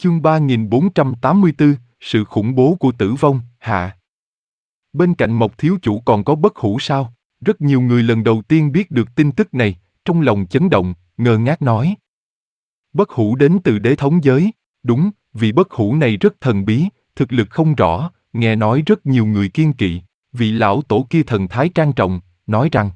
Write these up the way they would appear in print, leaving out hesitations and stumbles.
Chương 3484, sự khủng bố của tử vong, hạ. Bên cạnh Mộc thiếu chủ còn có Bất Hủ sao? Rất nhiều người lần đầu tiên biết được tin tức này, trong lòng chấn động, ngơ ngác nói. Bất Hủ đến từ đế thống giới. Đúng, vị Bất Hủ này rất thần bí, thực lực không rõ, nghe nói rất nhiều người kiêng kỵ. Vị lão tổ kia thần thái trang trọng, nói rằng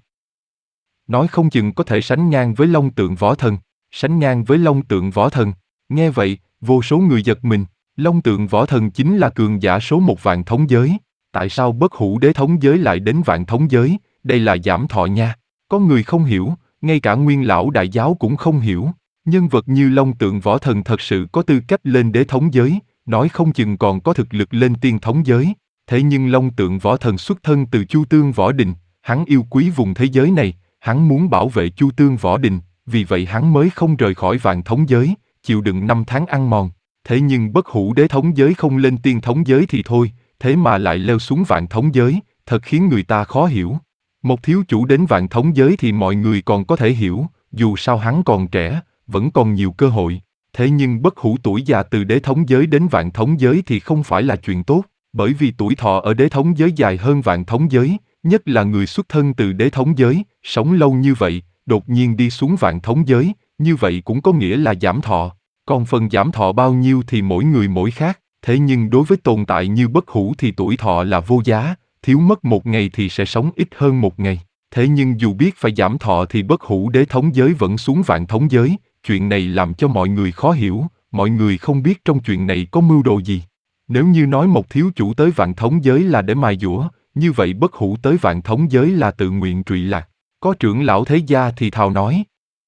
nói không chừng có thể sánh ngang với Long Tượng Võ Thần. Sánh ngang với Long Tượng Võ Thần. Nghe vậy, vô số người giật mình. Long Tượng Võ Thần chính là cường giả số một vạn thống giới. Tại sao Bất Hủ đế thống giới lại đến vạn thống giới? Đây là giảm thọ nha. Có người không hiểu, ngay cả Nguyên Lão Đại Giáo cũng không hiểu. Nhân vật như Long Tượng Võ Thần thật sự có tư cách lên đế thống giới, nói không chừng còn có thực lực lên tiên thống giới. Thế nhưng Long Tượng Võ Thần xuất thân từ Chu Tương Võ Đình, hắn yêu quý vùng thế giới này, hắn muốn bảo vệ Chu Tương Võ Đình, vì vậy hắn mới không rời khỏi vạn thống giới, chịu đựng 5 tháng ăn mòn. Thế nhưng Bất Hủ đế thống giới không lên tiên thống giới thì thôi, thế mà lại leo xuống vạn thống giới, thật khiến người ta khó hiểu. Một thiếu chủ đến vạn thống giới thì mọi người còn có thể hiểu, dù sao hắn còn trẻ, vẫn còn nhiều cơ hội. Thế nhưng Bất Hủ tuổi già từ đế thống giới đến vạn thống giới thì không phải là chuyện tốt, bởi vì tuổi thọ ở đế thống giới dài hơn vạn thống giới, nhất là người xuất thân từ đế thống giới, sống lâu như vậy, đột nhiên đi xuống vạn thống giới, như vậy cũng có nghĩa là giảm thọ. Còn phần giảm thọ bao nhiêu thì mỗi người mỗi khác, thế nhưng đối với tồn tại như Bất Hủ thì tuổi thọ là vô giá, thiếu mất 1 ngày thì sẽ sống ít hơn 1 ngày. Thế nhưng dù biết phải giảm thọ thì Bất Hủ đế thống giới vẫn xuống vạn thống giới, chuyện này làm cho mọi người khó hiểu, mọi người không biết trong chuyện này có mưu đồ gì. Nếu như nói một thiếu chủ tới vạn thống giới là để mài dũa, như vậy Bất Hủ tới vạn thống giới là tự nguyện trụy lạc. Có trưởng lão thế gia thì thào nói.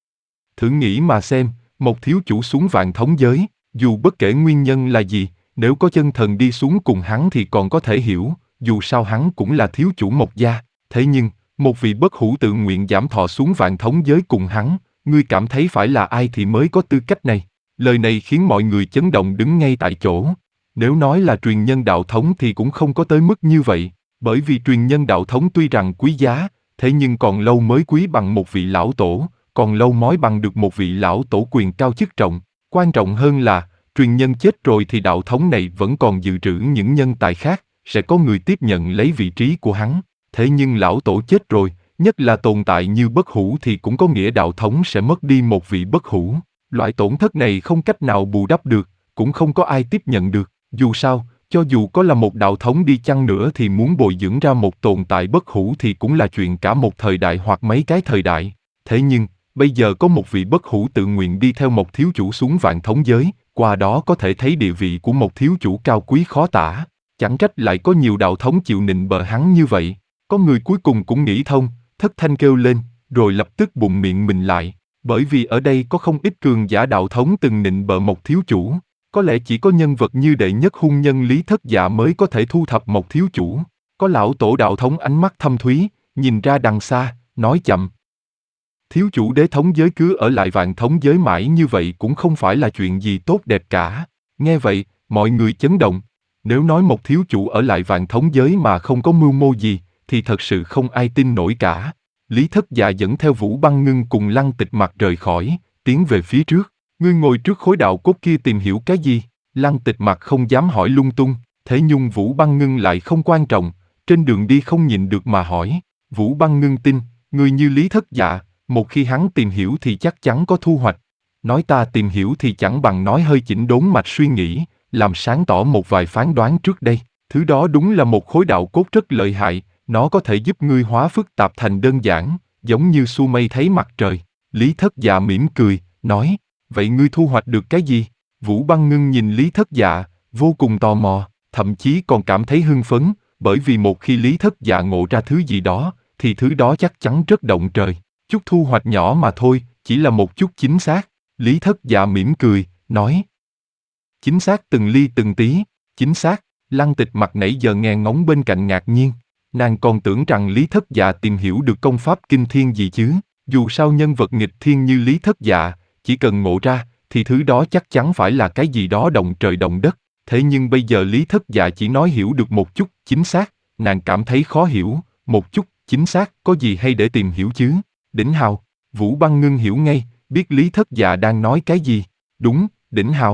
Thử nghĩ mà xem, một thiếu chủ xuống vạn thống giới, dù bất kể nguyên nhân là gì, nếu có chân thần đi xuống cùng hắn thì còn có thể hiểu, dù sao hắn cũng là thiếu chủ Mộc gia. Thế nhưng, một vị Bất Hủ tự nguyện giảm thọ xuống vạn thống giới cùng hắn, ngươi cảm thấy phải là ai thì mới có tư cách này? Lời này khiến mọi người chấn động đứng ngay tại chỗ. Nếu nói là truyền nhân đạo thống thì cũng không có tới mức như vậy, bởi vì truyền nhân đạo thống tuy rằng quý giá, thế nhưng còn lâu mới quý bằng một vị lão tổ, còn lâu mới bằng được một vị lão tổ quyền cao chức trọng. Quan trọng hơn là, truyền nhân chết rồi thì đạo thống này vẫn còn dự trữ những nhân tài khác, sẽ có người tiếp nhận lấy vị trí của hắn. Thế nhưng lão tổ chết rồi, nhất là tồn tại như Bất Hủ thì cũng có nghĩa đạo thống sẽ mất đi một vị Bất Hủ. Loại tổn thất này không cách nào bù đắp được, cũng không có ai tiếp nhận được. Dù sao, cho dù có là một đạo thống đi chăng nữa thì muốn bồi dưỡng ra một tồn tại Bất Hủ thì cũng là chuyện cả một thời đại hoặc mấy cái thời đại. Thế nhưng, bây giờ có một vị Bất Hủ tự nguyện đi theo một thiếu chủ xuống vạn thống giới, qua đó có thể thấy địa vị của một thiếu chủ cao quý khó tả. Chẳng trách lại có nhiều đạo thống chịu nịnh bợ hắn như vậy. Có người cuối cùng cũng nghĩ thông, thất thanh kêu lên, rồi lập tức bụng miệng mình lại. Bởi vì ở đây có không ít cường giả đạo thống từng nịnh bợ một thiếu chủ. Có lẽ chỉ có nhân vật như đệ nhất hung nhân Lý Thất Dạ mới có thể thu thập một thiếu chủ. Có lão tổ đạo thống ánh mắt thâm thúy, nhìn ra đằng xa, nói chậm. Thiếu chủ đế thống giới cứ ở lại vạn thống giới mãi như vậy cũng không phải là chuyện gì tốt đẹp cả. Nghe vậy, mọi người chấn động. Nếu nói một thiếu chủ ở lại vạn thống giới mà không có mưu mô gì, thì thật sự không ai tin nổi cả. Lý Thất Dạ dẫn theo Vũ Băng Ngưng cùng Lăng Tịch Mặc rời khỏi, tiến về phía trước. Ngươi ngồi trước khối đạo cốt kia tìm hiểu cái gì? Lăng Tịch Mặc không dám hỏi lung tung, thế nhưng Vũ Băng Ngưng lại không quan trọng, trên đường đi không nhịn được mà hỏi. Vũ Băng Ngưng tin, người như Lý Thất Dạ, một khi hắn tìm hiểu thì chắc chắn có thu hoạch. Nói ta tìm hiểu thì chẳng bằng nói hơi chỉnh đốn mạch suy nghĩ, làm sáng tỏ một vài phán đoán trước đây. Thứ đó đúng là một khối đạo cốt rất lợi hại, nó có thể giúp ngươi hóa phức tạp thành đơn giản, giống như xu mây thấy mặt trời. Lý Thất Dạ mỉm cười, nói, vậy ngươi thu hoạch được cái gì? Vũ Băng Ngưng nhìn Lý Thất Dạ, vô cùng tò mò, thậm chí còn cảm thấy hưng phấn, bởi vì một khi Lý Thất Dạ ngộ ra thứ gì đó, thì thứ đó chắc chắn rất động trời. Chút thu hoạch nhỏ mà thôi, chỉ là một chút chính xác. Lý Thất Dạ mỉm cười, nói. Chính xác từng ly từng tí, chính xác. Lăng Tịch Mặc nãy giờ nghe ngóng bên cạnh ngạc nhiên. Nàng còn tưởng rằng Lý Thất Dạ tìm hiểu được công pháp kinh thiên gì chứ. Dù sao nhân vật nghịch thiên như Lý Thất Dạ, chỉ cần ngộ ra, thì thứ đó chắc chắn phải là cái gì đó động trời động đất. Thế nhưng bây giờ Lý Thất Dạ chỉ nói hiểu được một chút chính xác, nàng cảm thấy khó hiểu. Một chút chính xác có gì hay để tìm hiểu chứ? Đỉnh hào. Vũ Băng Ngưng hiểu ngay, biết Lý Thất Dạ đang nói cái gì. Đúng, đỉnh hào.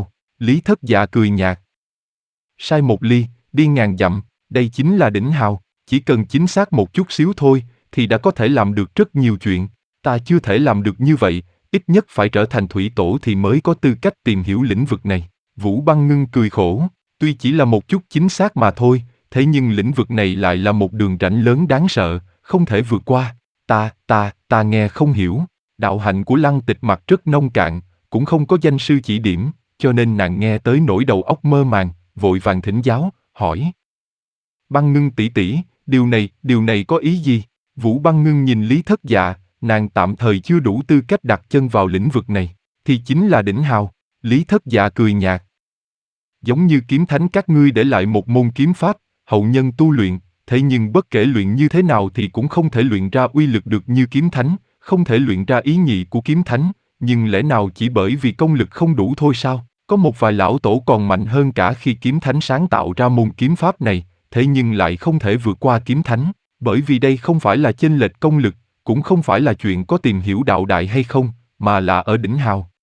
Lý Thất Dạ cười nhạt. Sai một ly, đi ngàn dặm, đây chính là đỉnh hào, chỉ cần chính xác một chút xíu thôi, thì đã có thể làm được rất nhiều chuyện. Ta chưa thể làm được như vậy, ít nhất phải trở thành thủy tổ thì mới có tư cách tìm hiểu lĩnh vực này. Vũ Băng Ngưng cười khổ, tuy chỉ là một chút chính xác mà thôi, thế nhưng lĩnh vực này lại là một đường rãnh lớn đáng sợ, không thể vượt qua. Ta nghe không hiểu. Đạo hạnh của Lăng Tịch Mặc rất nông cạn, cũng không có danh sư chỉ điểm, cho nên nàng nghe tới nỗi đầu óc mơ màng, vội vàng thỉnh giáo, hỏi. Băng Ngưng tỷ tỷ, điều này có ý gì? Vũ Băng Ngưng nhìn Lý Thất Dạ, nàng tạm thời chưa đủ tư cách đặt chân vào lĩnh vực này, thì chính là đỉnh hào. Lý Thất Dạ cười nhạt. Giống như kiếm thánh các ngươi để lại một môn kiếm pháp, hậu nhân tu luyện, thế nhưng bất kể luyện như thế nào thì cũng không thể luyện ra uy lực được như kiếm thánh, không thể luyện ra ý nhị của kiếm thánh, nhưng lẽ nào chỉ bởi vì công lực không đủ thôi sao? Có một vài lão tổ còn mạnh hơn cả khi kiếm thánh sáng tạo ra môn kiếm pháp này, thế nhưng lại không thể vượt qua kiếm thánh, bởi vì đây không phải là chênh lệch công lực, cũng không phải là chuyện có tìm hiểu đạo đại hay không, mà là ở đỉnh hào.